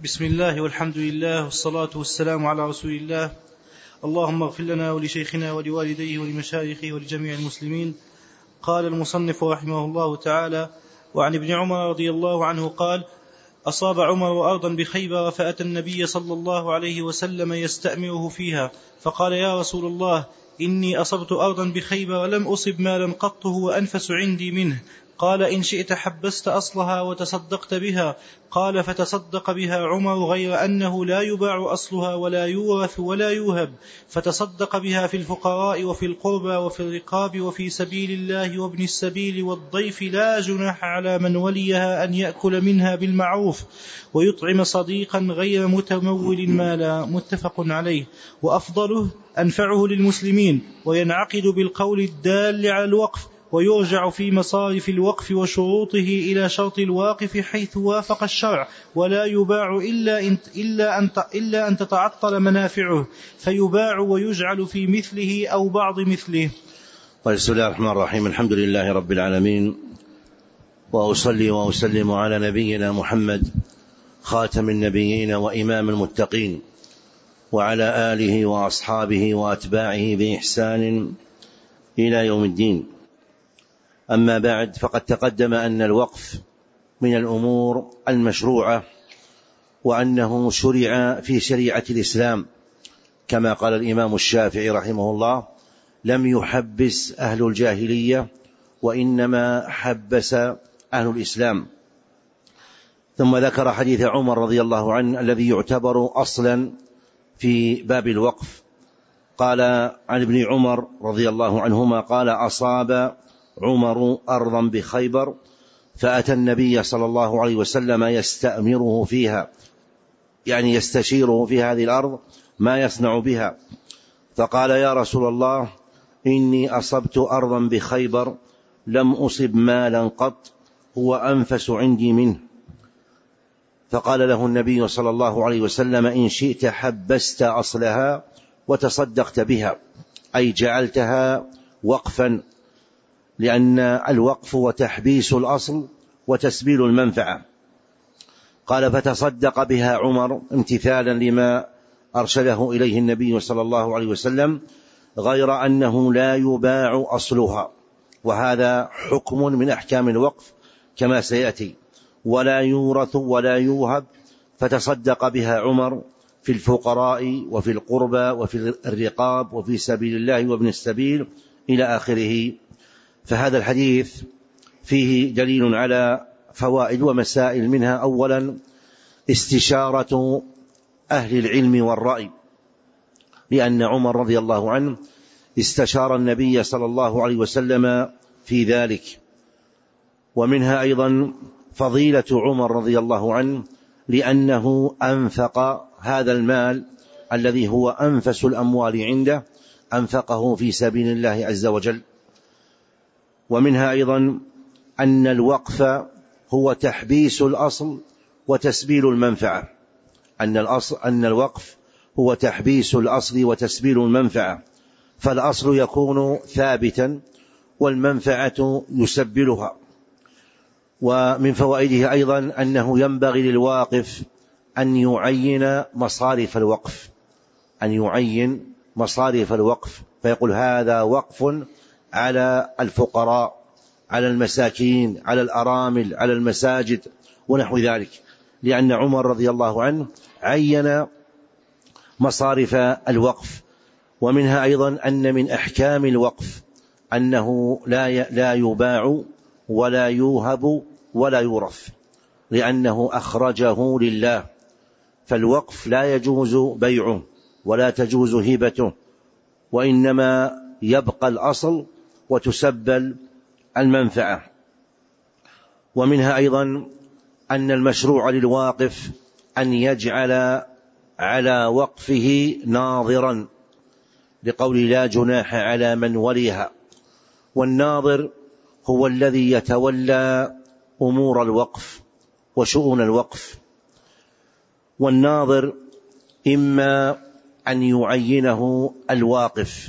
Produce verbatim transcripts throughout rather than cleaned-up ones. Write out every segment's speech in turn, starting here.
بسم الله والحمد لله والصلاة والسلام على رسول الله. اللهم اغفر لنا ولشيخنا ولوالديه ولمشايخه ولجميع المسلمين. قال المصنف رحمه الله تعالى: وعن ابن عمر رضي الله عنه قال: أصاب عمر أرضا بخيبر فأتى النبي صلى الله عليه وسلم يستأمره فيها، فقال: يا رسول الله، إني أصبت أرضا بخيبر لم أصب مالا قط هو أنفس عندي منه. قال: إن شئت حبست أصلها وتصدقت بها. قال: فتصدق بها عمر، غير أنه لا يباع أصلها ولا يورث ولا يوهب، فتصدق بها في الفقراء وفي القربى وفي الرقاب وفي سبيل الله وابن السبيل والضيف، لا جناح على من وليها أن يأكل منها بالمعروف ويطعم صديقا غير متمول مالا. متفق عليه. وأفضله أنفعه للمسلمين، وينعقد بالقول الدال على الوقف، ويرجع في مصارف الوقف وشروطه إلى شرط الواقف حيث وافق الشرع، ولا يباع إلا إن, إلا أن, إلا أن تتعطل منافعه، فيباع ويجعل في مثله أو بعض مثله. بسم الله الرحمن الرحيم. الحمد لله رب العالمين، وأصلي وأسلم على نبينا محمد خاتم النبيين وإمام المتقين، وعلى آله وأصحابه وأتباعه بإحسان إلى يوم الدين. أما بعد، فقد تقدم أن الوقف من الأمور المشروعة، وأنه شرع في شريعة الإسلام، كما قال الإمام الشافعي رحمه الله: لم يحبس أهل الجاهلية، وإنما حبس أهل الإسلام. ثم ذكر حديث عمر رضي الله عنه الذي يعتبر أصلا في باب الوقف. قال عن ابن عمر رضي الله عنهما قال: أصاب عمر أرضا بخيبر فأتى النبي صلى الله عليه وسلم يستأمره فيها، يعني يستشيره في هذه الأرض ما يصنع بها. فقال: يا رسول الله، إني أصبت أرضا بخيبر لم أصب مالا قط هو أنفس عندي منه. فقال له النبي صلى الله عليه وسلم: إن شئت حبست أصلها وتصدقت بها، أي جعلتها وقفا، لأن الوقف هو تحبيس الأصل وتسبيل المنفعة. قال: فتصدق بها عمر امتثالا لما أرشده إليه النبي صلى الله عليه وسلم، غير أنه لا يباع أصلها، وهذا حكم من أحكام الوقف كما سيأتي، ولا يورث ولا يوهب. فتصدق بها عمر في الفقراء وفي القربى وفي الرقاب وفي سبيل الله وابن السبيل إلى آخره. فهذا الحديث فيه دليل على فوائد ومسائل، منها أولا استشارة أهل العلم والرأي، لأن عمر رضي الله عنه استشار النبي صلى الله عليه وسلم في ذلك. ومنها أيضا فضيلة عمر رضي الله عنه، لأنه أنفق هذا المال الذي هو أنفس الأموال عنده، أنفقه في سبيل الله عز وجل. ومنها أيضا أن الوقف هو تحبيس الأصل وتسبيل المنفعة، أن الأصل أن الوقف هو تحبيس الأصل وتسبيل المنفعة، فالأصل يكون ثابتا والمنفعة يسبلها. ومن فوائده أيضا أنه ينبغي للواقف أن يعين مصارف الوقف، أن يعين مصارف الوقف، فيقول: هذا وقف على الفقراء، على المساكين، على الأرامل، على المساجد ونحو ذلك، لأن عمر رضي الله عنه عين مصارف الوقف. ومنها أيضا أن من أحكام الوقف أنه لا لا يباع ولا يوهب ولا يورث، لأنه أخرجه لله، فالوقف لا يجوز بيعه ولا تجوز هبته، وإنما يبقى الأصل وتسبل المنفعة. ومنها أيضا أن المشروع للواقف أن يجعل على وقفه ناظرا، لقول: لا جناح على من وليها. والناظر هو الذي يتولى أمور الوقف وشؤون الوقف. والناظر إما أن يعينه الواقف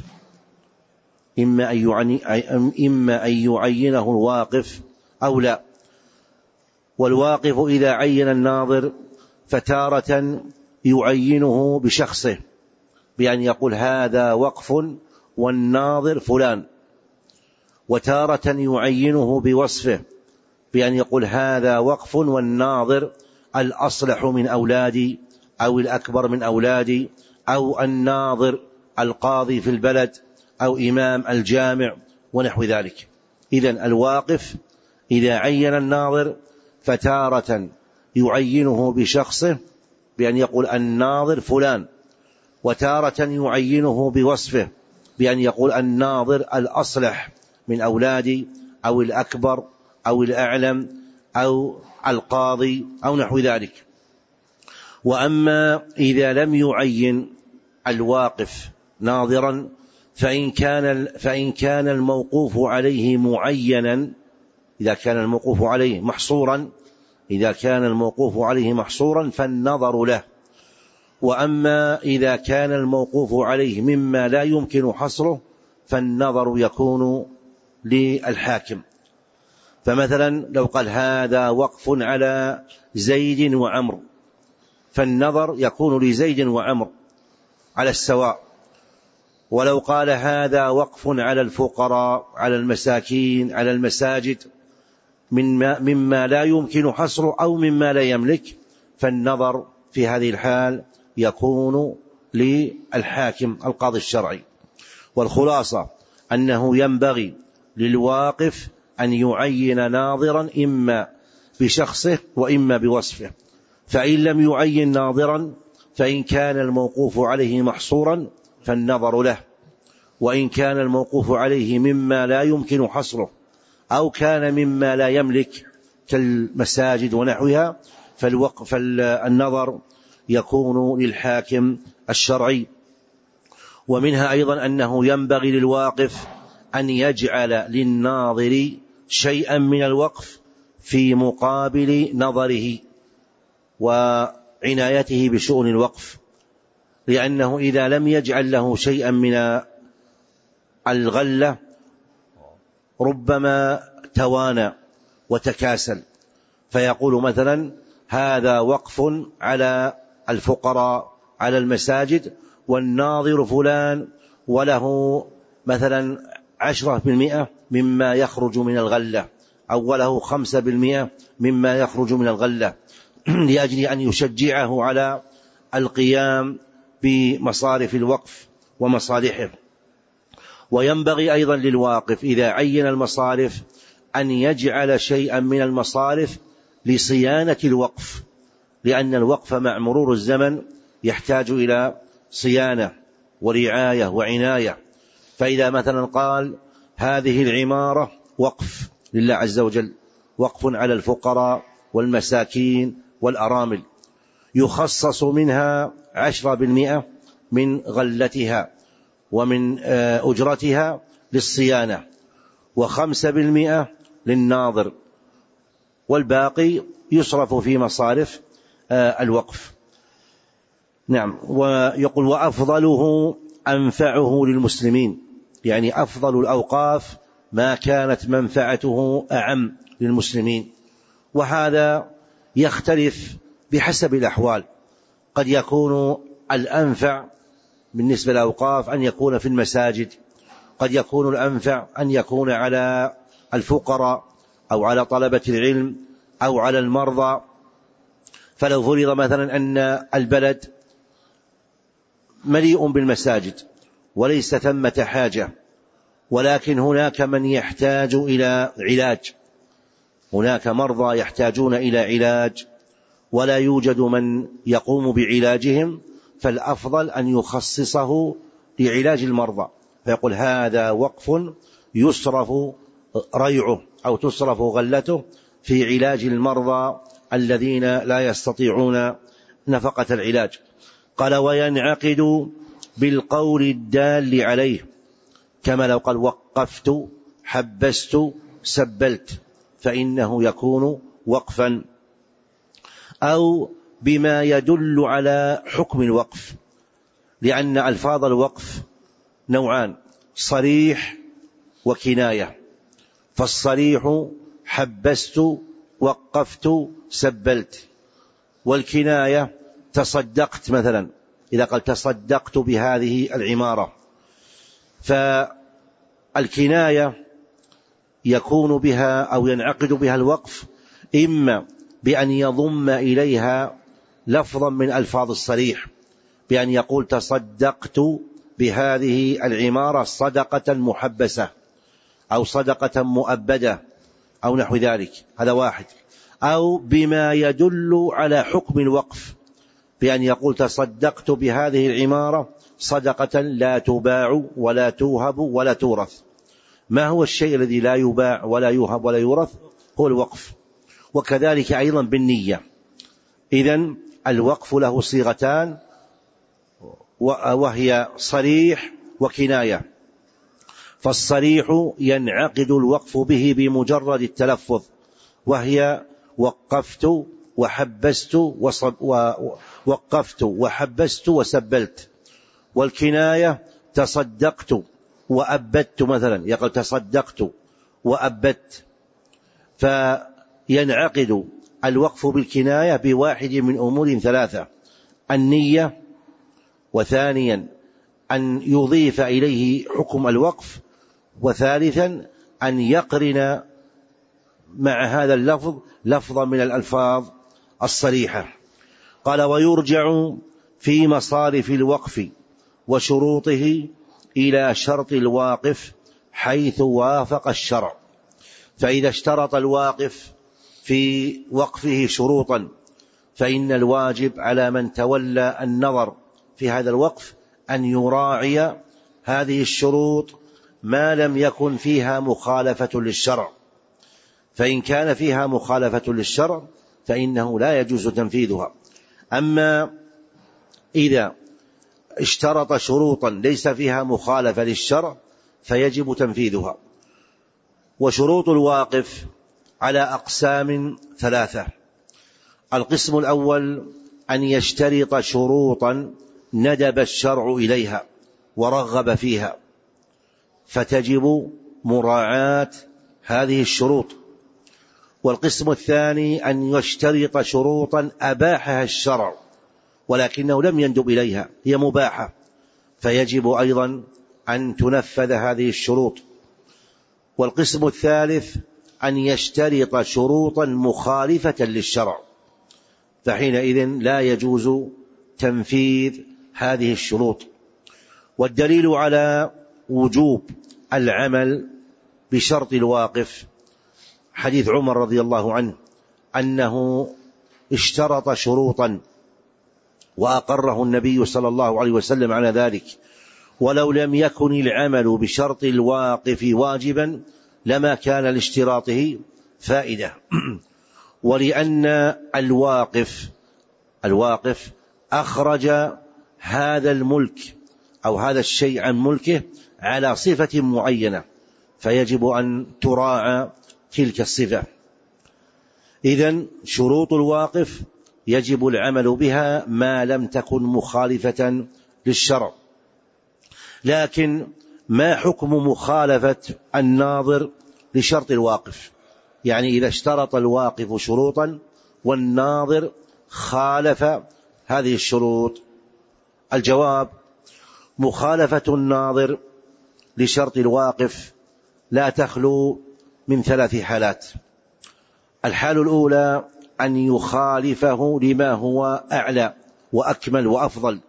إما أن يعني إما أن يعينه الواقف أو لا. والواقف إذا عين الناظر فتارة يعينه بشخصه بأن يقول هذا وقف والناظر فلان، وتارة يعينه بوصفه بأن يقول هذا وقف والناظر الأصلح من أولادي أو الأكبر من أولادي أو الناظر القاضي في البلد أو إمام الجامع ونحو ذلك. إذن الواقف إذا عين الناظر فتارة يعينه بشخصه بأن يقول الناظر فلان، وتارة يعينه بوصفه بأن يقول الناظر الأصلح من أولادي أو الأكبر أو الأعلم أو القاضي أو نحو ذلك. وأما إذا لم يعين الواقف ناظرا فإن كان فإن كان الموقوف عليه معينا، إذا كان الموقوف عليه محصورا إذا كان الموقوف عليه محصورا فالنظر له. وأما إذا كان الموقوف عليه مما لا يمكن حصره فالنظر يكون للحاكم. فمثلا لو قال هذا وقف على زيد وعمر فالنظر يكون لزيد وعمر على السواء. ولو قال هذا وقف على الفقراء على المساكين على المساجد مما, مما لا يمكن حصره أو مما لا يملك فالنظر في هذه الحال يكون للحاكم القاضي الشرعي. والخلاصة أنه ينبغي للواقف أن يعين ناظرا إما بشخصه وإما بوصفه، فإن لم يعين ناظرا فإن كان الموقوف عليه محصورا فالنظر له، وإن كان الموقوف عليه مما لا يمكن حصره أو كان مما لا يملك كالمساجد ونحوها فالوقف النظر يكون للحاكم الشرعي. ومنها أيضا أنه ينبغي للواقف أن يجعل للناظر شيئا من الوقف في مقابل نظره وعنايته بشؤون الوقف، لأنه إذا لم يجعل له شيئا من الغلة ربما توانى وتكاسل، فيقول مثلا هذا وقف على الفقراء على المساجد والناظر فلان وله مثلا عشرة بالمئة مما يخرج من الغلة أو وله خمسة بالمئة مما يخرج من الغلة، لأجل أن يشجعه على القيام بمصارف الوقف ومصالحه. وينبغي أيضا للواقف إذا عين المصارف أن يجعل شيئا من المصارف لصيانة الوقف، لأن الوقف مع مرور الزمن يحتاج إلى صيانة ورعاية وعناية. فإذا مثلا قال هذه العمارة وقف لله عز وجل، وقف على الفقراء والمساكين والأرامل، يخصص منها عشرة بالمئة من غلتها ومن أجرتها للصيانة، وخمسة بالمئة للناظر، والباقي يصرف في مصارف الوقف. نعم. ويقول وأفضله أنفعه للمسلمين، يعني أفضل الأوقاف ما كانت منفعته أعم للمسلمين. وهذا يختلف بحسب الأحوال، قد يكون الأنفع بالنسبة للأوقاف أن يكون في المساجد، قد يكون الأنفع أن يكون على الفقراء أو على طلبة العلم أو على المرضى. فلو فرض مثلا أن البلد مليء بالمساجد وليس ثمة حاجة، ولكن هناك من يحتاج إلى علاج، هناك مرضى يحتاجون إلى علاج ولا يوجد من يقوم بعلاجهم، فالأفضل أن يخصصه لعلاج المرضى، فيقول هذا وقف يصرف ريعه أو تصرف غلته في علاج المرضى الذين لا يستطيعون نفقة العلاج. قال وينعقد بالقول الدال عليه، كما لو قال وقفت حبست سبلت فإنه يكون وقفا، أو بما يدل على حكم الوقف، لأن ألفاظ الوقف نوعان، صريح وكناية. فالصريح حبست وقفت سبلت، والكناية تصدقت مثلا، إذا قال تصدقت بهذه العمارة، فالكناية يكون بها أو ينعقد بها الوقف إما بأن يضم إليها لفظا من ألفاظ الصريح، بأن يقول تصدقت بهذه العمارة صدقة محبسة أو صدقة مؤبدة أو نحو ذلك، هذا واحد. أو بما يدل على حكم الوقف، بأن يقول تصدقت بهذه العمارة صدقة لا تباع ولا توهب ولا تورث. ما هو الشيء الذي لا يباع ولا يوهب ولا يورث؟ هو الوقف. وكذلك أيضا بالنية. إذن الوقف له صيغتان، وهي صريح وكناية. فالصريح ينعقد الوقف به بمجرد التلفظ، وهي وقفت وحبست وصب ووقفت وحبست وسبلت. والكناية تصدقت وأبدت مثلا، يقول تصدقت وأبدت. فينعقد الوقف بالكناية بواحد من أمور ثلاثة: النية، وثانيا أن يضيف إليه حكم الوقف، وثالثا أن يقرن مع هذا اللفظ لفظا من الألفاظ الصريحة. قال: ويرجع في مصارف الوقف وشروطه إلى شرط الواقف حيث وافق الشرع. فإذا اشترط الواقف في وقفه شروطا، فإن الواجب على من تولى النظر في هذا الوقف أن يراعي هذه الشروط ما لم يكن فيها مخالفة للشرع. فإن كان فيها مخالفة للشرع فإنه لا يجوز تنفيذها. أما إذا اشترط شروطا ليس فيها مخالفة للشرع فيجب تنفيذها. وشروط الواقف على أقسام ثلاثة: القسم الأول أن يشترط شروطا ندب الشرع إليها ورغب فيها، فتجب مراعاة هذه الشروط. والقسم الثاني أن يشترط شروطا أباحها الشرع ولكنه لم يندب إليها، هي مباحة، فيجب أيضا أن تنفذ هذه الشروط. والقسم الثالث أن يشترط شروطا مخالفة للشرع، فحينئذ لا يجوز تنفيذ هذه الشروط. والدليل على وجوب العمل بشرط الواقف حديث عمر رضي الله عنه أنه اشترط شروطا وأقره النبي صلى الله عليه وسلم على ذلك، ولو لم يكن العمل بشرط الواقف واجبا لما كان لاشتراطه فائدة. ولأن الواقف الواقف أخرج هذا الملك أو هذا الشيء عن ملكه على صفة معينة، فيجب أن تراعى تلك الصفة. إذن شروط الواقف يجب العمل بها ما لم تكن مخالفة للشرع. لكن ما حكم مخالفة الناظر لشرط الواقف؟ يعني إذا اشترط الواقف شروطا والناظر خالف هذه الشروط. الجواب: مخالفة الناظر لشرط الواقف لا تخلو من ثلاث حالات. الحال الأولى أن يخالفه لما هو أعلى وأكمل وأفضل،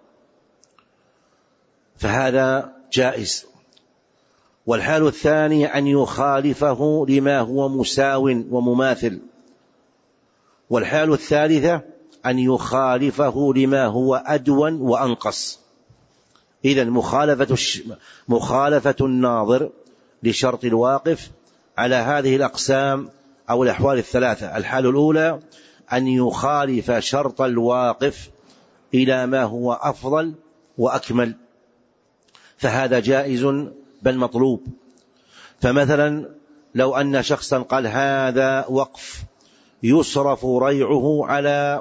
فهذا جائز. والحال الثاني أن يخالفه لما هو مساو ومماثل. والحال الثالثة أن يخالفه لما هو أدون وأنقص. إذن مخالفة, الش... مخالفة الناظر لشرط الواقف على هذه الأقسام أو الأحوال الثلاثة. الحال الأولى أن يخالف شرط الواقف إلى ما هو أفضل وأكمل، فهذا جائز بل مطلوب. فمثلا لو أن شخصا قال هذا وقف يصرف ريعه على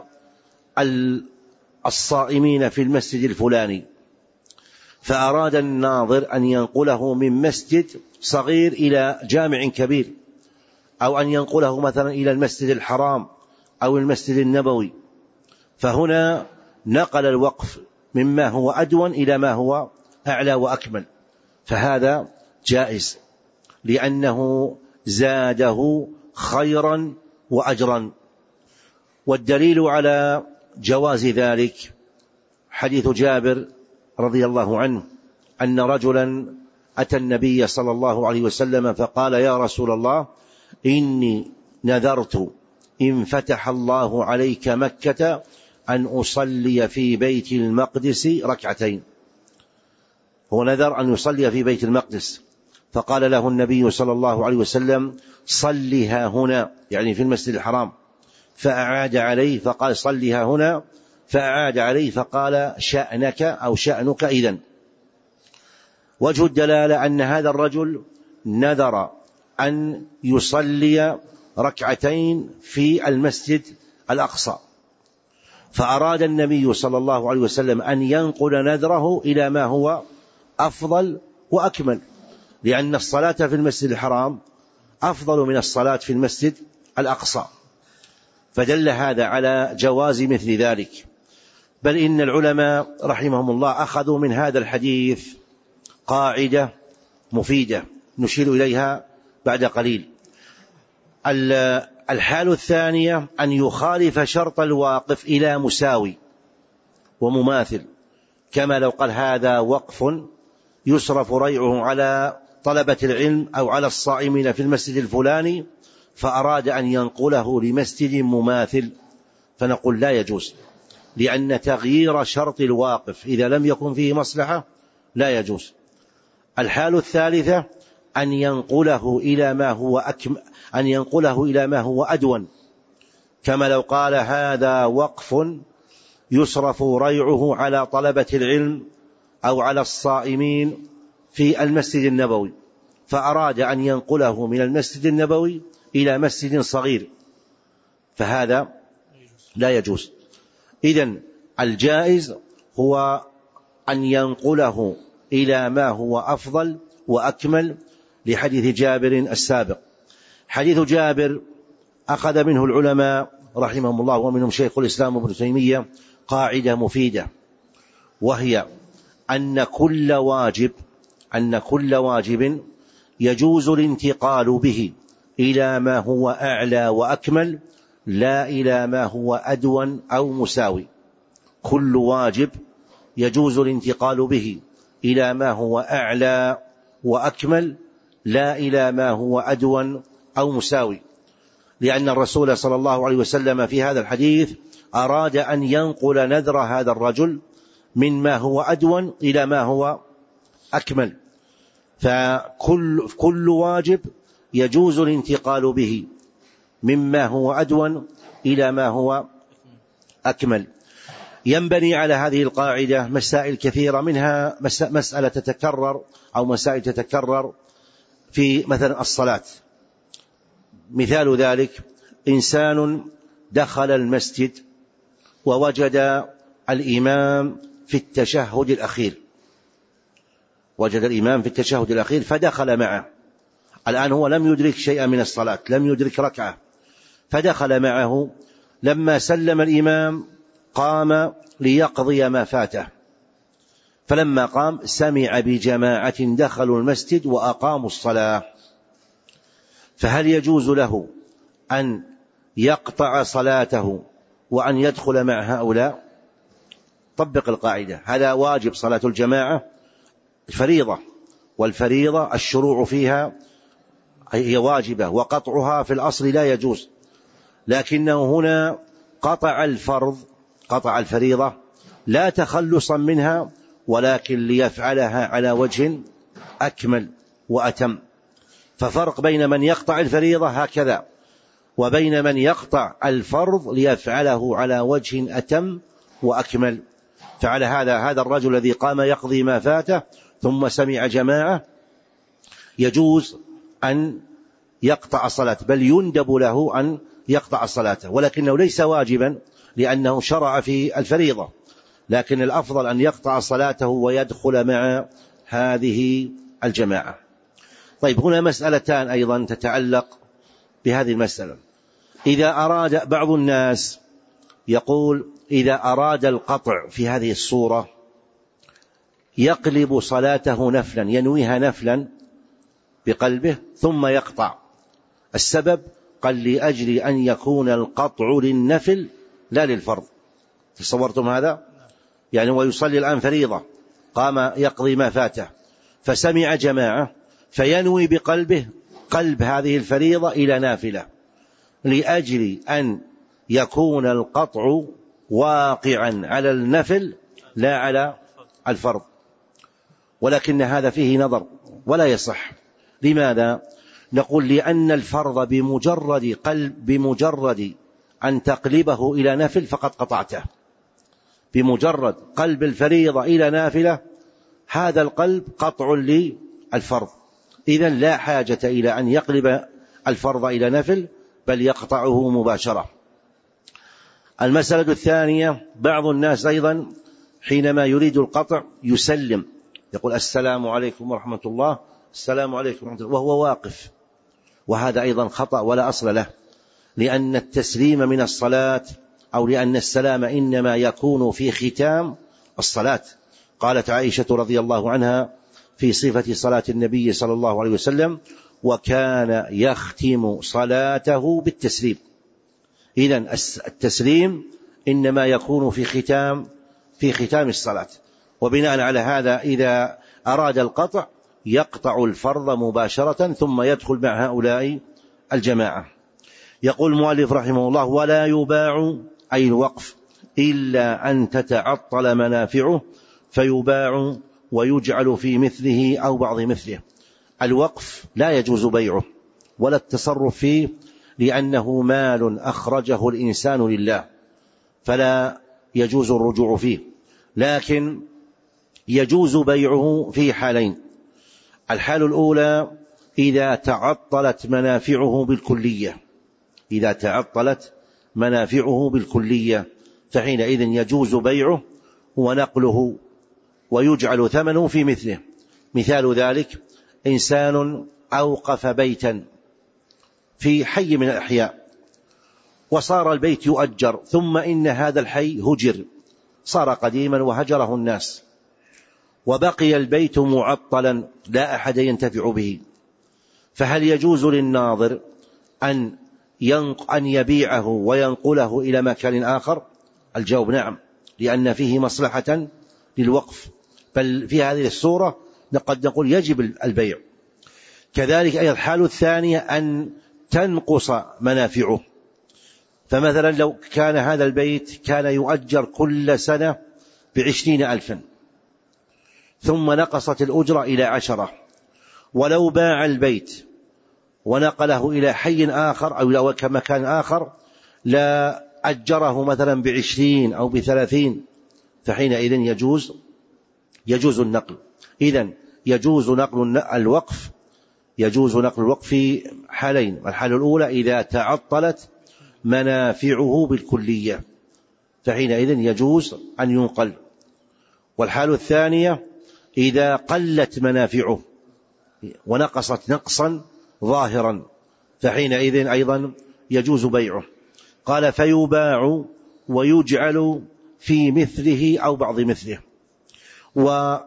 الصائمين في المسجد الفلاني، فأراد الناظر أن ينقله من مسجد صغير إلى جامع كبير، أو أن ينقله مثلا إلى المسجد الحرام أو المسجد النبوي، فهنا نقل الوقف مما هو أدون إلى ما هو أعلى وأكمل، فهذا جائز لأنه زاده خيرا وأجرا. والدليل على جواز ذلك حديث جابر رضي الله عنه أن رجلا أتى النبي صلى الله عليه وسلم فقال: يا رسول الله، إني نذرت إن فتح الله عليك مكة أن أصلي في بيت المقدس ركعتين. هو نذر أن يصلي في بيت المقدس، فقال له النبي صلى الله عليه وسلم: صلها هنا، يعني في المسجد الحرام. فأعاد عليه فقال: صلها هنا، فأعاد عليه فقال: شأنك أو شأنك إذن. وجه الدلالة أن هذا الرجل نذر أن يصلي ركعتين في المسجد الأقصى، فأراد النبي صلى الله عليه وسلم أن ينقل نذره إلى ما هو أفضل وأكمل، لأن الصلاة في المسجد الحرام أفضل من الصلاة في المسجد الأقصى، فدل هذا على جواز مثل ذلك. بل إن العلماء رحمهم الله أخذوا من هذا الحديث قاعدة مفيدة نشير إليها بعد قليل. الحال الثانية أن يخالف شرط الواقف إلى مساوي ومماثل، كما لو قال: هذا وقف يصرف ريعه على طلبة العلم أو على الصائمين في المسجد الفلاني، فأراد أن ينقله لمسجد مماثل، فنقول لا يجوز، لأن تغيير شرط الواقف إذا لم يكن فيه مصلحة لا يجوز. الحال الثالثة أن ينقله إلى ما هو أكم أن ينقله إلى ما هو أدون، كما لو قال: هذا وقف يصرف ريعه على طلبة العلم أو على الصائمين في المسجد النبوي، فأراد أن ينقله من المسجد النبوي إلى مسجد صغير، فهذا لا يجوز. إذن الجائز هو أن ينقله إلى ما هو أفضل وأكمل، لحديث جابر السابق. حديث جابر أخذ منه العلماء رحمهم الله ومنهم شيخ الإسلام ابن تيمية قاعدة مفيدة، وهي أن كل واجب أن كل واجب يجوز الانتقال به إلى ما هو أعلى وأكمل، لا إلى ما هو أدون أو مساوي. كل واجب يجوز الانتقال به إلى ما هو أعلى وأكمل، لا إلى ما هو أدون أو مساوي، لأن الرسول صلى الله عليه وسلم في هذا الحديث أراد أن ينقل نذر هذا الرجل من ما هو أدون إلى ما هو أكمل، فكل كل واجب يجوز الانتقال به مما هو أدون إلى ما هو أكمل. ينبني على هذه القاعدة مسائل كثيرة، منها مسألة تتكرر أو مسائل تتكرر في مثلا الصلاة. مثال ذلك: إنسان دخل المسجد ووجد الإمام في التشهد الأخير وجد الإمام في التشهد الأخير فدخل معه. الآن هو لم يدرك شيئا من الصلاة، لم يدرك ركعة، فدخل معه. لما سلم الإمام قام ليقضي ما فاته، فلما قام سمع بجماعة دخلوا المسجد وأقاموا الصلاة، فهل يجوز له أن يقطع صلاته وأن يدخل مع هؤلاء؟ طبق القاعدة، هذا واجب صلاة الجماعة فريضة، والفريضة الشروع فيها هي واجبة، وقطعها في الأصل لا يجوز، لكنه هنا قطع الفرض قطع الفريضة لا تخلصا منها، ولكن ليفعلها على وجه أكمل وأتم. ففرق بين من يقطع الفريضة هكذا وبين من يقطع الفرض ليفعله على وجه أتم وأكمل. فعلى هذا هذا الرجل الذي قام يقضي ما فاته ثم سمع جماعة يجوز أن يقطع صلاة، بل يندب له أن يقطع صلاته، ولكنه ليس واجبا لأنه شرع في الفريضة، لكن الأفضل أن يقطع صلاته ويدخل مع هذه الجماعة. طيب، هنا مسألتان أيضا تتعلق بهذه المسألة. إذا أراد بعض الناس يقول إذا أراد القطع في هذه الصورة يقلب صلاته نفلا، ينويها نفلا بقلبه ثم يقطع. السبب قال لأجل أن يكون القطع للنفل لا للفرض. تصورتم هذا؟ يعني ويصلي الآن فريضة، قام يقضي ما فاته فسمع جماعة فينوي بقلبه قلب هذه الفريضة إلى نافلة، لأجل أن يكون القطع واقعا على النفل لا على الفرض. ولكن هذا فيه نظر ولا يصح. لماذا؟ نقول لأن الفرض بمجرد قلب بمجرد أن تقلبه إلى نفل فقد قطعته. بمجرد قلب الفريضة إلى نافلة هذا القلب قطع للفرض، إذن لا حاجة إلى أن يقلب الفرض إلى نفل بل يقطعه مباشرة. المسألة الثانية، بعض الناس أيضا حينما يريد القطع يسلم، يقول السلام عليكم ورحمة الله، السلام عليكم ورحمة الله، وهو واقف، وهذا أيضا خطأ ولا أصل له، لأن التسليم من الصلاة أو لأن السلام إنما يكون في ختام الصلاة. قالت عائشة رضي الله عنها في صفة صلاة النبي صلى الله عليه وسلم: وكان يختم صلاته بالتسليم. إذن التسليم إنما يكون في ختام في ختام الصلاة، وبناء على هذا إذا أراد القطع يقطع الفرض مباشرة ثم يدخل مع هؤلاء الجماعة. يقول المؤلف رحمه الله: ولا يباع أي الوقف إلا أن تتعطل منافعه فيباع ويجعل في مثله أو بعض مثله. الوقف لا يجوز بيعه ولا التصرف فيه، لأنه مال أخرجه الإنسان لله فلا يجوز الرجوع فيه، لكن يجوز بيعه في حالين. الحال الأولى إذا تعطلت منافعه بالكلية، إذا تعطلت منافعه بالكلية فحينئذ يجوز بيعه ونقله ويجعل ثمنه في مثله. مثال ذلك: إنسان أوقف بيتا في حي من الأحياء وصار البيت يؤجر، ثم إن هذا الحي هجر، صار قديما وهجره الناس، وبقي البيت معطلا لا أحد ينتفع به، فهل يجوز للناظر أن أن يبيعه وينقله إلى مكان آخر؟ الجواب نعم، لأن فيه مصلحة للوقف، بل في هذه الصورة قد نقول يجب البيع. كذلك أيضا الحالة الثانية أن تنقص منافعه، فمثلا لو كان هذا البيت كان يؤجر كل سنة بعشرين ألفا ثم نقصت الأجرة إلى عشرة، ولو باع البيت ونقله إلى حي آخر أو إلى مكان آخر لا أجره مثلا بعشرين أو بثلاثين، فحينئذ يجوز يجوز النقل. إذن يجوز نقل الوقف يجوز نقل الوقف في حالين: الحالة الأولى إذا تعطلت منافعه بالكلية فحينئذ يجوز أن ينقل، والحالة الثانية إذا قلت منافعه ونقصت نقصا ظاهرا فحينئذ أيضا يجوز بيعه. قال: فيباع ويجعل في مثله أو بعض مثله. وبعض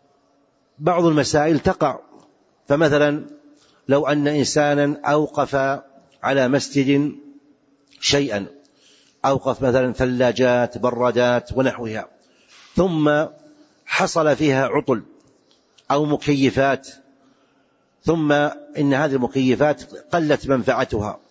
المسائل تقع، فمثلا لو أن إنسانا أوقف على مسجد شيئا، أوقف مثلا ثلاجات برادات ونحوها، ثم حصل فيها عطل أو مكيفات، ثم إن هذه المكيفات قلت منفعتها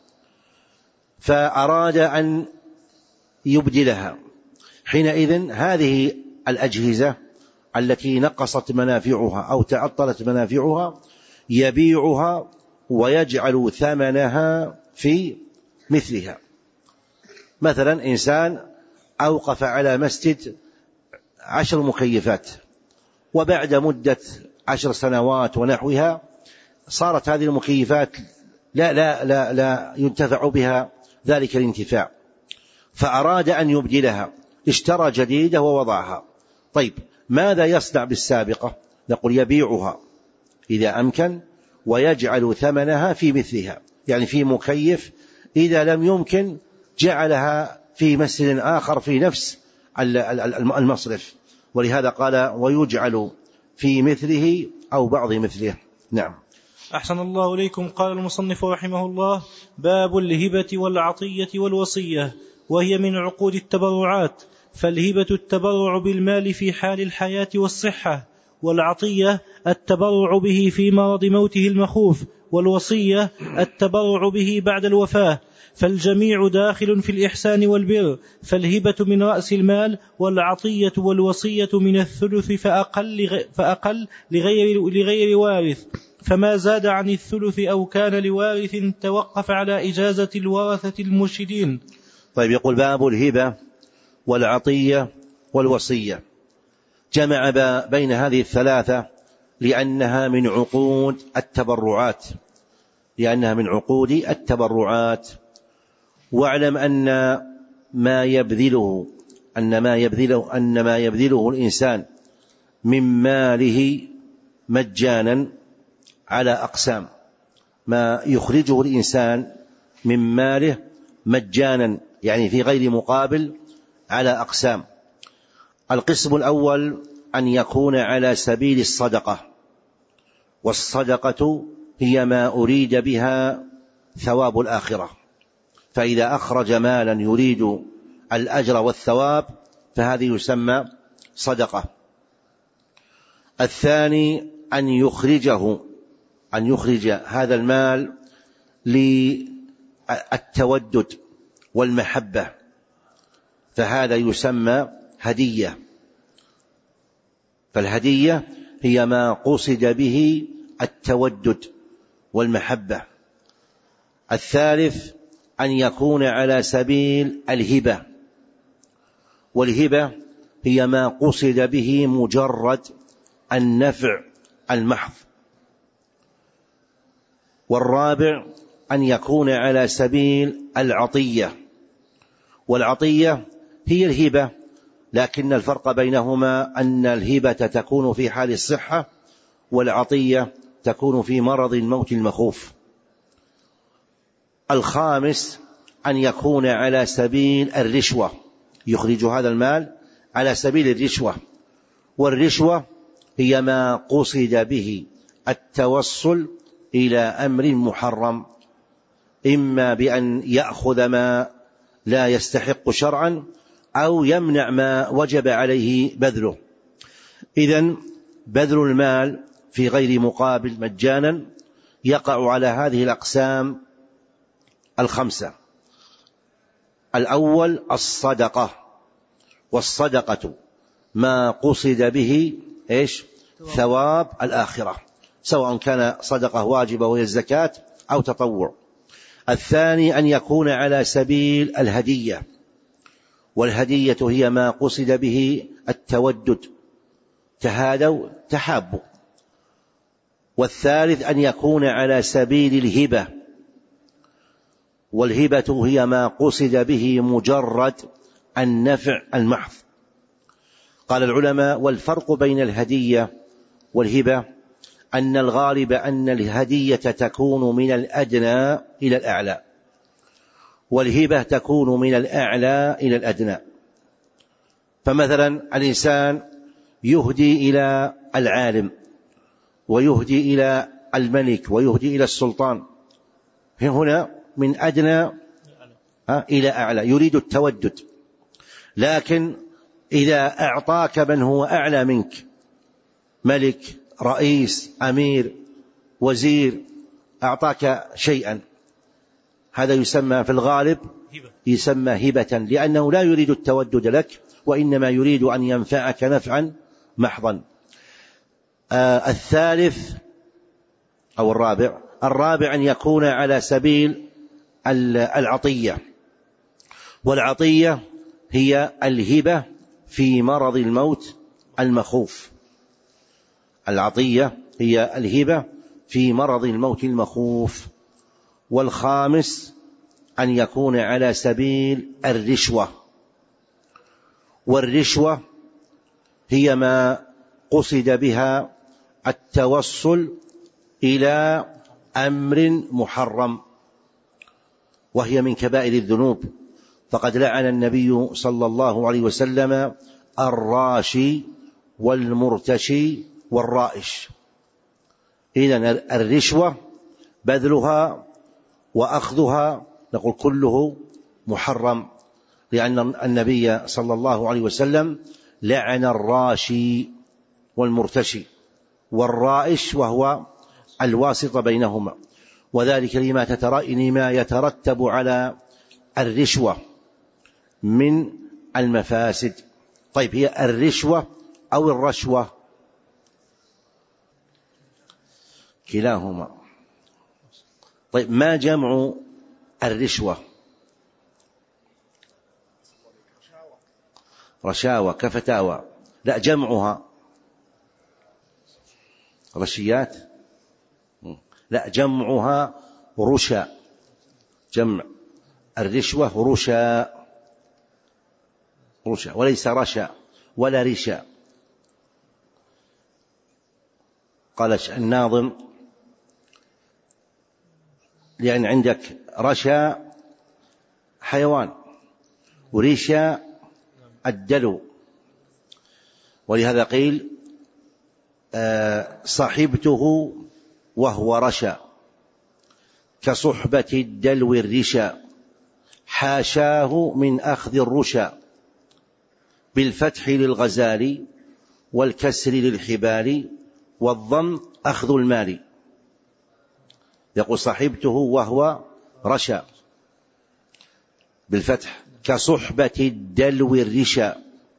فأراد أن يبدلها، حينئذ هذه الأجهزة التي نقصت منافعها أو تعطلت منافعها يبيعها ويجعل ثمنها في مثلها. مثلا إنسان أوقف على مسجد عشر مكيفات، وبعد مدة عشر سنوات ونحوها صارت هذه المكيفات لا, لا, لا, لا ينتفع بها ذلك الانتفاع، فأراد أن يبدلها، اشترى جديدة ووضعها. طيب ماذا يصنع بالسابقة؟ نقول يبيعها إذا أمكن ويجعل ثمنها في مثلها، يعني في مكيف إذا لم يمكن جعلها في مسجد آخر في نفس المصرف، ولهذا قال ويجعل في مثله أو بعض مثله. نعم. أحسن الله إليكم. قال المصنف رحمه الله: باب الهبة والعطية والوصية، وهي من عقود التبرعات. فالهبة التبرع بالمال في حال الحياة والصحة، والعطية التبرع به في مرض موته المخوف، والوصية التبرع به بعد الوفاة. فالجميع داخل في الإحسان والبر، فالهبة من رأس المال، والعطية والوصية من الثلث فأقل, فأقل لغير, لغير وارث، فما زاد عن الثلث أو كان لوارث توقف على إجازة الورثة المرشدين. طيب، يقول باب الهبة والعطية والوصية. جمع بين هذه الثلاثة لأنها من عقود التبرعات لأنها من عقود التبرعات. واعلم أن ما يبذله أن ما يبذله أن ما يبذله الإنسان من ماله مجانا على أقسام. ما يخرجه الإنسان من ماله مجانا يعني في غير مقابل على أقسام. القسم الأول أن يكون على سبيل الصدقة، والصدقة هي ما أريد بها ثواب الآخرة، فإذا أخرج مالا يريد الأجر والثواب فهذه يسمى صدقة. الثاني أن يخرجه أن يخرج هذا المال للتودد والمحبة، فهذا يسمى هدية. فالهدية هي ما قصد به التودد والمحبة. الثالث أن يكون على سبيل الهبة، والهبة هي ما قصد به مجرد النفع المحض. والرابع أن يكون على سبيل العطية، والعطية هي الهبة، لكن الفرق بينهما أن الهبة تكون في حال الصحة، والعطية تكون في مرض الموت المخوف. الخامس أن يكون على سبيل الرشوة، يخرج هذا المال على سبيل الرشوة، والرشوة هي ما قصد به التوصل إلى أمر محرم، إما بأن يأخذ ما لا يستحق شرعا أو يمنع ما وجب عليه بذله. إذن بذل المال في غير مقابل مجانا يقع على هذه الأقسام الخمسة. الأول الصدقة، والصدقة ما قصد به إيش؟ ثواب الآخرة، سواء كان صدقة واجبة وهي الزكاة أو تطوع. الثاني أن يكون على سبيل الهدية، والهدية هي ما قصد به التودد، تهادوا تحابوا. والثالث أن يكون على سبيل الهبة، والهبة هي ما قصد به مجرد النفع المحض. قال العلماء: والفرق بين الهدية والهبة أن الغالب أن الهدية تكون من الأدنى إلى الأعلى، والهبة تكون من الأعلى إلى الأدنى. فمثلا الإنسان يهدي إلى العالم، ويهدي إلى الملك، ويهدي إلى السلطان، هنا من أدنى إلى أعلى، يريد التودد. لكن إذا أعطاك من هو أعلى منك، ملك، رئيس، أمير، وزير، أعطاك شيئا، هذا يسمى في الغالب يسمى هبة، لأنه لا يريد التودد لك، وإنما يريد أن ينفعك نفعا محضا. آه الثالث أو الرابع الرابع أن يكون على سبيل العطية، والعطية هي الهبة في مرض الموت المخوف. العطية هي الهبة في مرض الموت المخوف. والخامس أن يكون على سبيل الرشوة، والرشوة هي ما قصد بها التوصل إلى أمر محرم، وهي من كبائر الذنوب. فقد لعن النبي صلى الله عليه وسلم الراشي والمرتشي والرائش. إذن الرشوة بذلها وأخذها نقول كله محرم، لأن النبي صلى الله عليه وسلم لعن الراشي والمرتشي والرائش وهو الواسط بينهما، وذلك لما يترتب على الرشوة من المفاسد. طيب، هي الرشوة أو الرشوة؟ كلاهما. طيب، ما جمع الرشوة؟ رشاوى كفتاوى. لا، جمعها رشيات. لا، جمعها رشا. جمع الرشوة رشا، رشا وليس رشا ولا رشا. قال الناظم: لأن عندك رشا حيوان ورشا الدلو، ولهذا قيل آه صاحبته وهو رشا كصحبة الدلو الرشا، حاشاه من أخذ الرشا، بالفتح للغزال والكسر للحبال والضم أخذ المال. يقول صاحبته وهو رشا بالفتح كصحبة الدلو الرشا،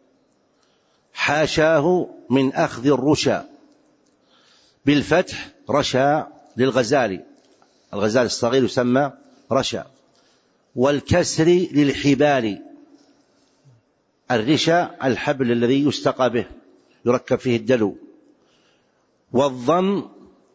حاشاه من أخذ الرشا، بالفتح رشا للغزال، الغزال الصغير يسمى رشا، والكسر للحبال. الرشا الحبل الذي يستقى به يركب فيه الدلو، والضم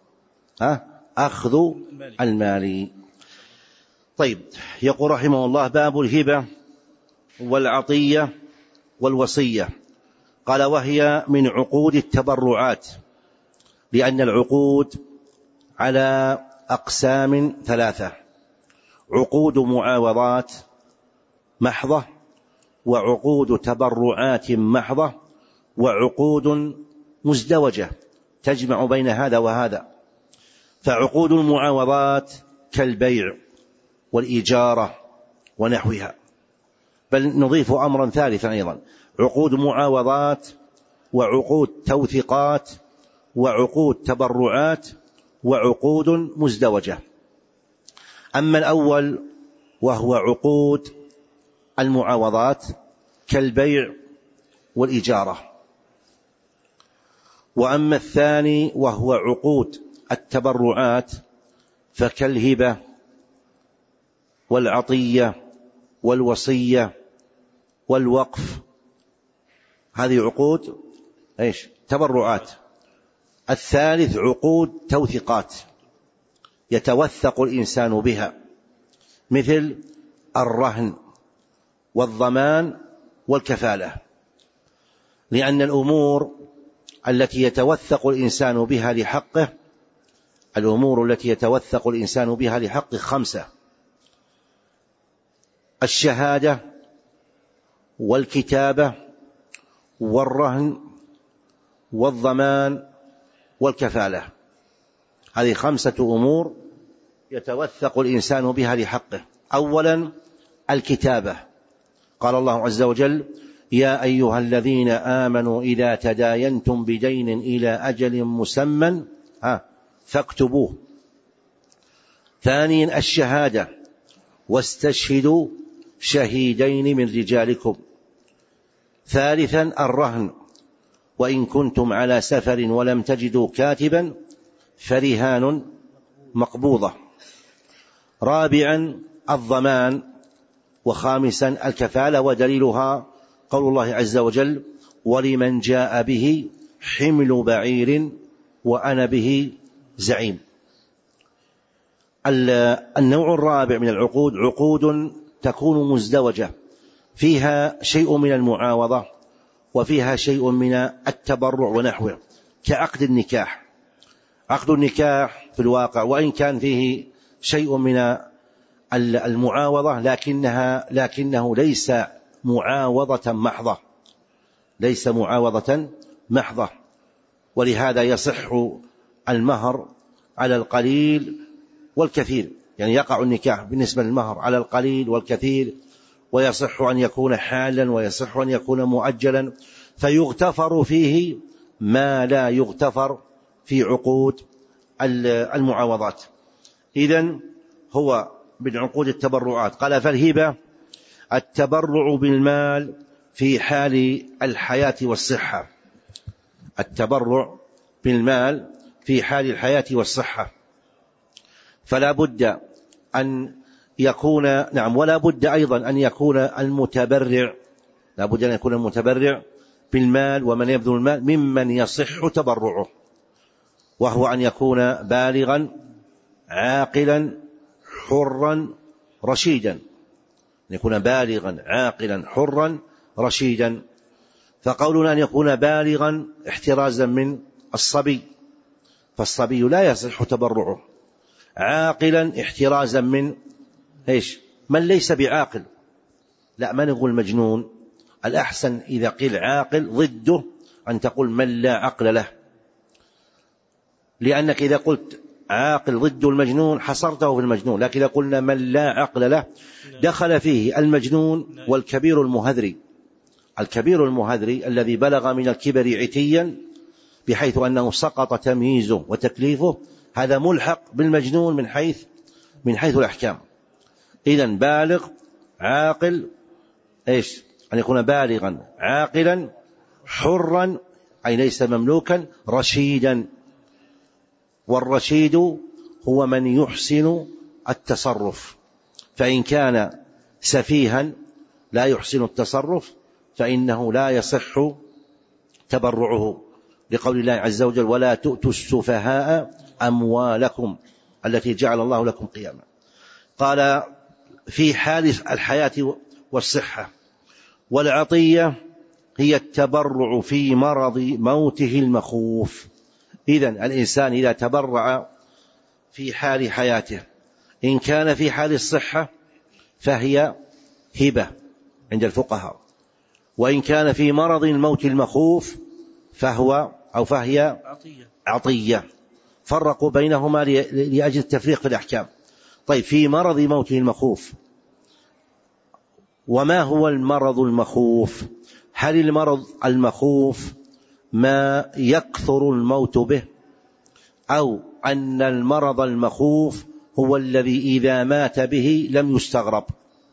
أخذ المال. طيب، يقول رحمه الله: باب الهبة والعطية والوصية. قال: وهي من عقود التبرعات، لأن العقود على أقسام ثلاثة: عقود معاوضات محضة، وعقود تبرعات محضة، وعقود مزدوجة تجمع بين هذا وهذا. فعقود المعاوضات كالبيع والإجارة ونحوها، بل نضيف أمرا ثالثا أيضا: عقود معاوضات وعقود توثيقات وعقود تبرعات وعقود مزدوجة. أما الأول وهو عقود المعاوضات كالبيع والإجارة، وأما الثاني وهو عقود التبرعات فكالهبة والعطية والوصية والوقف. هذه عقود ايش؟ تبرعات. الثالث عقود توثيقات يتوثق الإنسان بها، مثل الرهن والضمان والكفالة، لأن الأمور التي يتوثق الإنسان بها لحقه الأمور التي يتوثق الإنسان بها لحقه خمسة: الشهادة والكتابة والرهن والضمان والكفالة. هذه خمسة أمور يتوثق الإنسان بها لحقه. أولا الكتابة، قال الله عز وجل: يا أيها الذين آمنوا إذا تداينتم بدين إلى أجل مسمى فاكتبوه. ثانيا الشهادة: واستشهدوا شهيدين من رجالكم. ثالثا الرهن: وإن كنتم على سفر ولم تجدوا كاتبا فرهان مقبوضة. رابعا الضمان. وخامسا الكفالة، ودليلها قول الله عز وجل: ولمن جاء به حمل بعير وأنا به زعيم. النوع الرابع من العقود عقود تكون مزدوجة، فيها شيء من المعاوضة وفيها شيء من التبرع ونحوه، كعقد النكاح. عقد النكاح في الواقع وإن كان فيه شيء من المعاوضة، لكنها لكنه ليس معاوضة محضة، ليس معاوضة محضة. ولهذا يصح المهر على القليل والكثير، يعني يقع النكاح بالنسبة للمهر على القليل والكثير، ويصح أن يكون حالا ويصح أن يكون مؤجلا، فيغتفر فيه ما لا يغتفر في عقود المعاوضات. إذن هو من عقود التبرعات. قال فالهبة التبرع بالمال في حال الحياة والصحة، التبرع بالمال في حال الحياة والصحة، فلا بد أن يكون نعم ولا بد أيضا أن يكون المتبرع لا بد أن يكون المتبرع بالمال ومن يبذل المال ممن يصح تبرعه، وهو أن يكون بالغا عاقلا حرا رشيدا، أن يكون بالغا عاقلا حرا رشيدا. فقولنا أن يكون بالغا احترازا من الصبي، فالصبي لا يصح تبرعه، عاقلا احترازا من إيش؟ من ليس بعاقل، لا ما نقول مجنون، الأحسن إذا قيل عاقل ضده أن تقول من لا عقل له، لأنك إذا قلت عاقل ضد المجنون حصرته في المجنون، لكن إذا قلنا من لا عقل له دخل فيه المجنون والكبير المهذري، الكبير المهذري الذي بلغ من الكبر عتيا بحيث أنه سقط تمييزه وتكليفه، هذا ملحق بالمجنون من حيث من حيث الأحكام. إذن بالغ عاقل إيش؟ أن يكون بالغا عاقلا حرا أي ليس مملوكا رشيدا، والرشيد هو من يحسن التصرف، فإن كان سفيها لا يحسن التصرف فإنه لا يصح تبرعه، لقول الله عز وجل ولا تؤتوا السفهاء أموالكم التي جعل الله لكم قياما. قال في حال الحياة والصحة. والعطية هي التبرع في مرض موته المخوف. إذن الإنسان إذا تبرع في حال حياته، إن كان في حال الصحة فهي هبة عند الفقهاء، وإن كان في مرض الموت المخوف فهو أو فهي عطية, عطية. فرقوا بينهما لأجل التفريق في الأحكام. طيب في مرض موته المخوف، وما هو المرض المخوف؟ هل المرض المخوف ما يكثر الموت به، أو أن المرض المخوف هو الذي إذا مات به لم يستغرب؟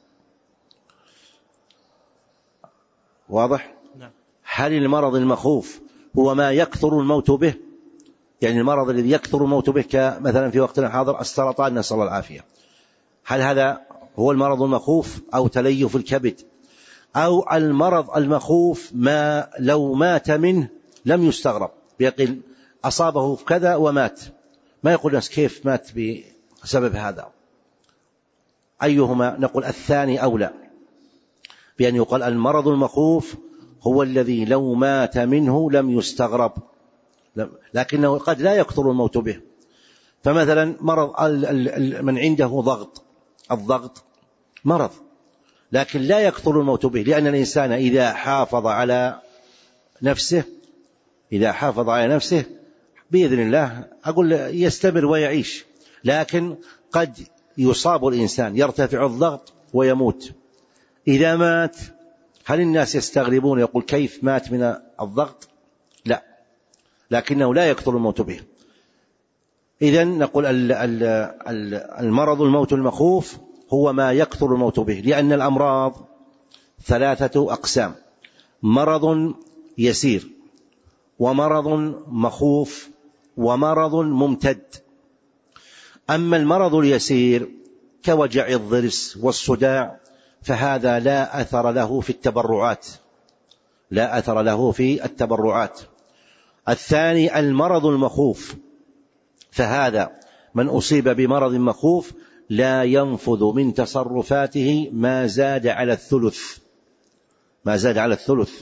واضح؟ هل المرض المخوف هو ما يكثر الموت به، يعني المرض الذي يكثر الموت به كمثلا في وقتنا الحاضر السرطان نسأل الله العافية، هل هذا هو المرض المخوف أو تليف الكبد، أو المرض المخوف ما لو مات منه لم يستغرب، بيقول أصابه كذا ومات، ما يقول الناس كيف مات بسبب هذا؟ أيهما؟ نقول الثاني أولى، بأن يقال المرض المخوف هو الذي لو مات منه لم يستغرب، لكنه قد لا يكثر الموت به. فمثلا مرض من عنده ضغط، الضغط مرض لكن لا يكثر الموت به، لأن الإنسان إذا حافظ على نفسه إذا حافظ على نفسه بإذن الله أقول يستمر ويعيش، لكن قد يصاب الإنسان يرتفع الضغط ويموت. إذا مات هل الناس يستغربون يقول كيف مات من الضغط؟ لا، لكنه لا يكثر الموت به. إذن نقول المرض الموت المخوف هو ما يكثر الموت به، لأن الأمراض ثلاثة أقسام: مرض يسير، ومرض مخوف، ومرض ممتد. أما المرض اليسير كوجع الضرس والصداع فهذا لا أثر له في التبرعات، لا أثر له في التبرعات. الثاني المرض المخوف، فهذا من أصيب بمرض مخوف لا ينفذ من تصرفاته ما زاد على الثلث ما زاد على الثلث.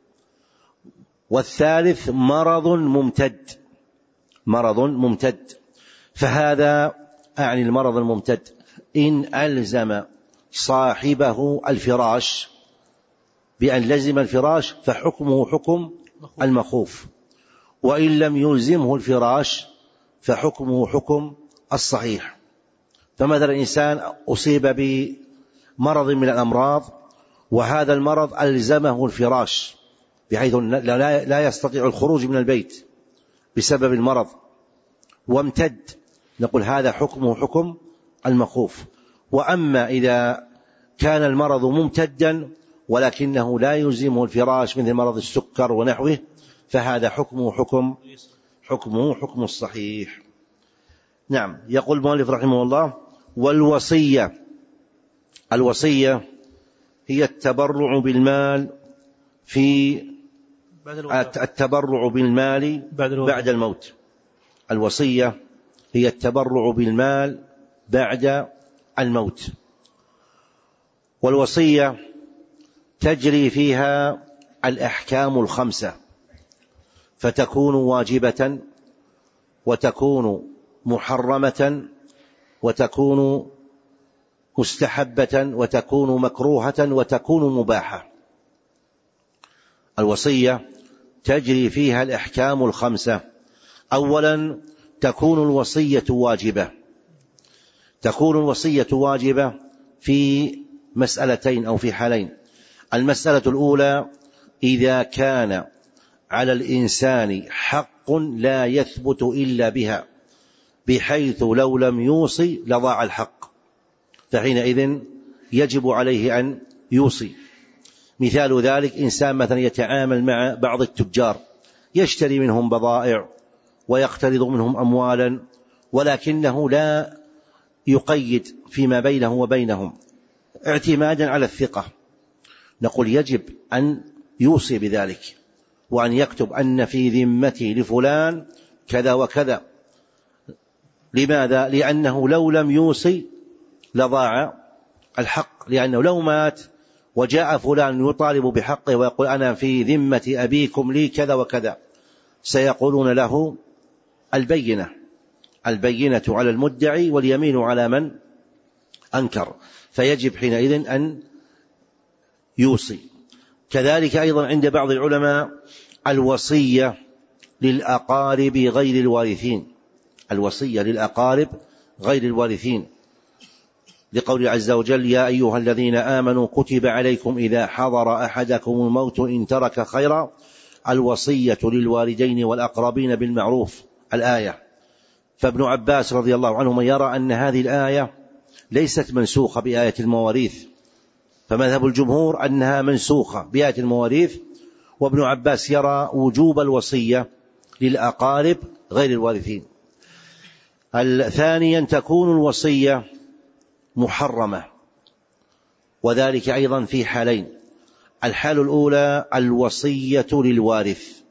والثالث مرض ممتد مرض ممتد فهذا أعني المرض الممتد إن ألزم صاحبه الفراش بأن لزم الفراش فحكمه حكم المخوف، وإن لم يلزمه الفراش فحكمه حكم الصحيح. فمثلا إنسان أصيب بمرض من الأمراض وهذا المرض ألزمه الفراش بحيث لا يستطيع الخروج من البيت بسبب المرض وامتد، نقول هذا حكمه حكم المخوف. وأما إذا كان المرض ممتدا ولكنه لا يلزمه الفراش مثل مرض السكر ونحوه فهذا حكمه حكم حكمه حكم الصحيح. نعم. يقول المؤلف رحمه الله: والوصية، الوصية هي التبرع بالمال في التبرع بالمال بعد الموت. الوصية هي التبرع بالمال بعد الموت. والوصية تجري فيها الأحكام الخمسة، فتكون واجبة وتكون محرمة وتكون مستحبة وتكون مكروهة وتكون مباحة. الوصية تجري فيها الأحكام الخمسة. أولا تكون الوصية واجبة. تكون الوصية واجبة في مسألتين أو في حالين. المسألة الأولى: إذا كان على الإنسان حق لا يثبت إلا بها، بحيث لو لم يوصي لضاع الحق، فحينئذ يجب عليه أن يوصي. مثال ذلك: إنسان مثلا يتعامل مع بعض التجار يشتري منهم بضائع ويقترض منهم أموالا، ولكنه لا يقيد فيما بينه وبينهم اعتمادا على الثقة، نقول يجب أن يوصي بذلك وأن يكتب أن في ذمتي لفلان كذا وكذا. لماذا؟ لأنه لو لم يوصي لضاع الحق، لأنه لو مات وجاء فلان يطالب بحقه ويقول أنا في ذمة أبيكم لي كذا وكذا، سيقولون له البينة البينة على المدعي واليمين على من أنكر، فيجب حينئذ أن يوصي. كذلك أيضا عند بعض العلماء الوصية للأقارب غير الوارثين، الوصية للأقارب غير الوارثين، لقول عز وجل: يا أيها الذين آمنوا كتب عليكم إذا حضر أحدكم الموت إن ترك خيرا الوصية للوالدين والأقربين بالمعروف، الآية. فابن عباس رضي الله عنهما يرى أن هذه الآية ليست منسوخة بآية المواريث، فمذهب الجمهور أنها منسوخة بآية المواريث، وابن عباس يرى وجوب الوصية للأقارب غير الوارثين. ثانيا تكون الوصية محرمة، وذلك أيضا في حالين. الحال الأولى الوصية للوارث،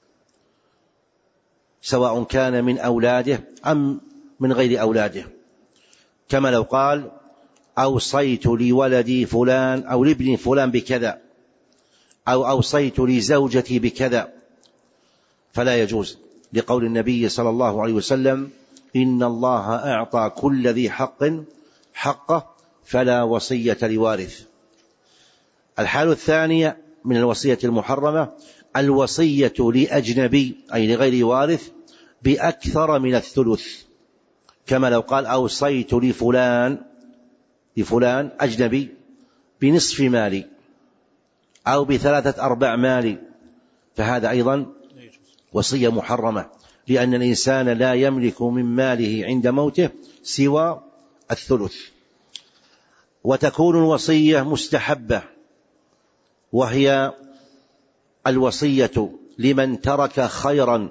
سواء كان من أولاده أم من غير أولاده، كما لو قال: أوصيت لولدي فلان أو لابن فلان بكذا، أو أوصيت لزوجتي بكذا، فلا يجوز، لقول النبي صلى الله عليه وسلم: إن الله أعطى كل ذي حق حقه فلا وصية لوارث. الحالة الثانية من الوصية المحرمة الوصية لأجنبي أي لغير وارث بأكثر من الثلث، كما لو قال: أوصيت لفلان لفلان أجنبي بنصف مالي أو بثلاثة أرباع مالي، فهذا أيضا وصية محرمة، لأن الإنسان لا يملك من ماله عند موته سوى الثلث. وتكون الوصية مستحبة، وهي الوصية لمن ترك خيرا،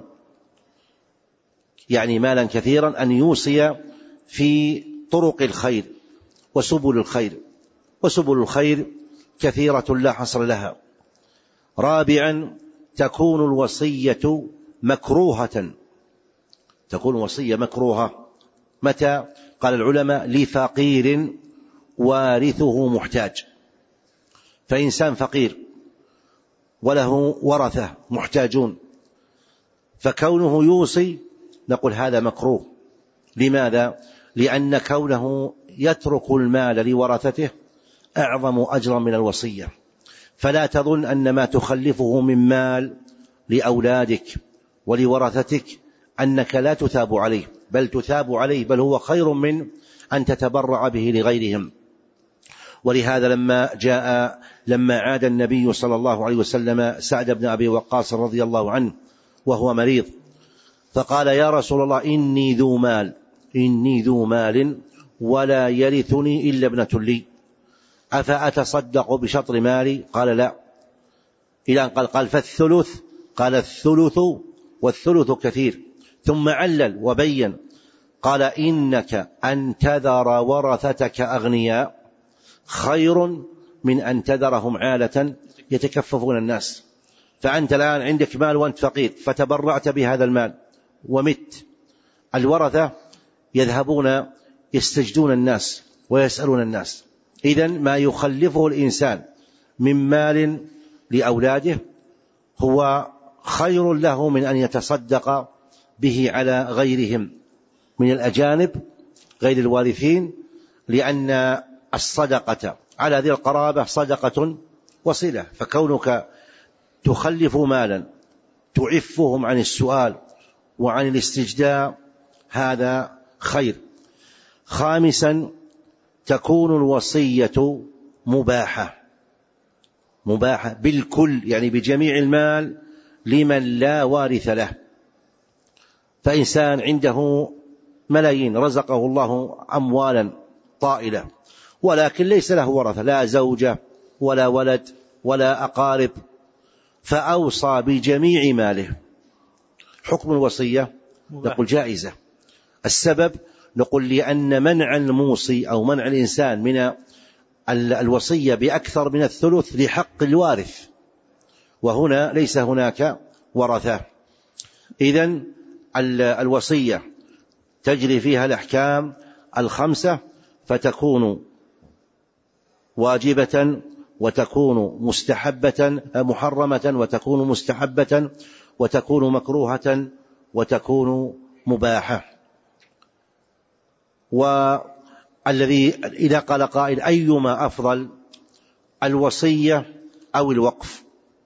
يعني مالا كثيرا، أن يوصي في طرق الخير وسبل الخير، وسبل الخير كثيرة لا حصر لها. رابعا تكون الوصية مكروهة، تكون وصية مكروهة متى؟ قال العلماء: لفقير وارثه محتاج، فإنسان فقير وله ورثة محتاجون، فكونه يوصي نقول هذا مكروه. لماذا؟ لأن كونه يترك المال لورثته أعظم أجرا من الوصية. فلا تظن أن ما تخلفه من مال لأولادك ولورثتك أنك لا تثاب عليه، بل تثاب عليه، بل هو خير من أن تتبرع به لغيرهم. ولهذا لما جاء لما عاد النبي صلى الله عليه وسلم سعد بن أبي وقاص رضي الله عنه وهو مريض، فقال: يا رسول الله، إني ذو مال إني ذو مال ولا يرثني إلا ابنة لي، أفأتصدق بشطر مالي؟ قال: لا. إلى أن قال قال فالثلث؟ قال: الثلث والثلث كثير. ثم علل وبين قال: إنك أن تذر ورثتك أغنياء خير من أن تذرهم عالة يتكففون الناس. فأنت الآن عندك مال وأنت فقير، فتبرعت بهذا المال ومت، الورثة يذهبون يستجدون الناس ويسألون الناس. إذن ما يخلفه الإنسان من مال لأولاده هو خير له من أن يتصدق به على غيرهم من الأجانب غير الوارثين، لأن الصدقة على ذي القرابة صدقة وصلة. فكونك تخلف مالا تعفهم عن السؤال وعن الاستجداء هذا خير. خامسا، تكون الوصية مباحة مباحة بالكل، يعني بجميع المال لمن لا وارث له. فإنسان عنده ملايين رزقه الله أموالا طائلة، ولكن ليس له ورثة، لا زوجة ولا ولد ولا أقارب، فأوصى بجميع ماله. حكم الوصية نقول جائزة. السبب نقول لأن منع الموصي أو منع الإنسان من الوصية بأكثر من الثلث لحق الوارث، وهنا ليس هناك ورثة. إذن الوصية تجري فيها الأحكام الخمسة، فتكون واجبة وتكون مستحبة محرمة وتكون مستحبة وتكون مكروهة وتكون مباحة. والذي إذا قال قائل: أيما أفضل، الوصية أو الوقف؟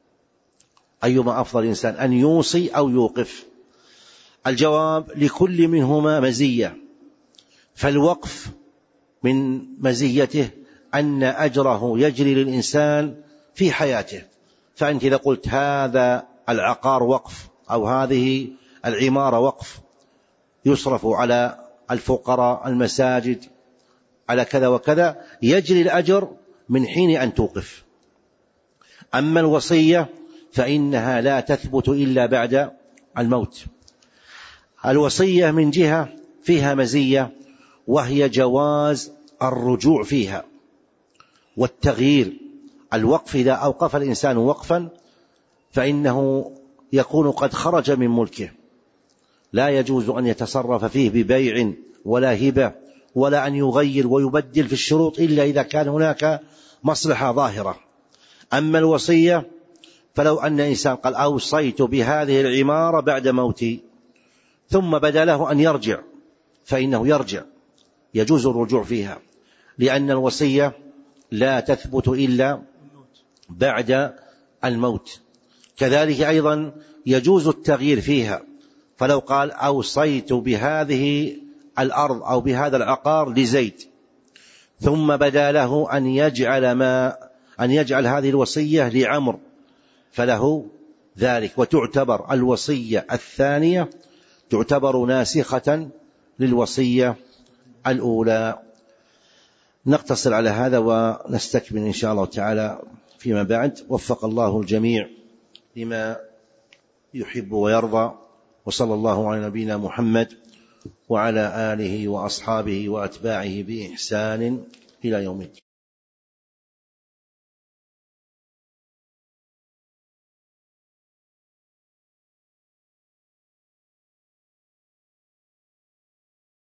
أيما أفضل الإنسان أن يوصي أو يوقف؟ الجواب: لكل منهما مزية. فالوقف من مزيته أن أجره يجري للإنسان في حياته. فأنت إذا قلت هذا العقار وقف أو هذه العمارة وقف يصرف على الفقراء، المساجد، على كذا وكذا، يجري الأجر من حين أن توقف. أما الوصية فإنها لا تثبت إلا بعد الموت. الوصية من جهة فيها مزية، وهي جواز الرجوع فيها والتغيير. الوقف إذا أوقف الإنسان وقفا فإنه يكون قد خرج من ملكه، لا يجوز أن يتصرف فيه ببيع ولا هبة ولا أن يغير ويبدل في الشروط إلا إذا كان هناك مصلحة ظاهرة. أما الوصية فلو أن إنسان قال: أوصيت بهذه العمارة بعد موتي، ثم بدا له أن يرجع، فإنه يرجع، يجوز الرجوع فيها، لأن الوصية لا تثبت إلا بعد الموت. كذلك أيضا يجوز التغيير فيها، فلو قال: أوصيت بهذه الأرض أو بهذا العقار لزيد، ثم بدا له أن يجعل ما أن يجعل هذه الوصية لعمر، فله ذلك، وتعتبر الوصية الثانية تعتبر ناسخة للوصية الأولى. نقتصر على هذا ونستكمل إن شاء الله تعالى فيما بعد. وفق الله الجميع لما يحب ويرضى، وصلى الله على نبينا محمد وعلى آله وأصحابه وأتباعه بإحسان إلى يوم الدين.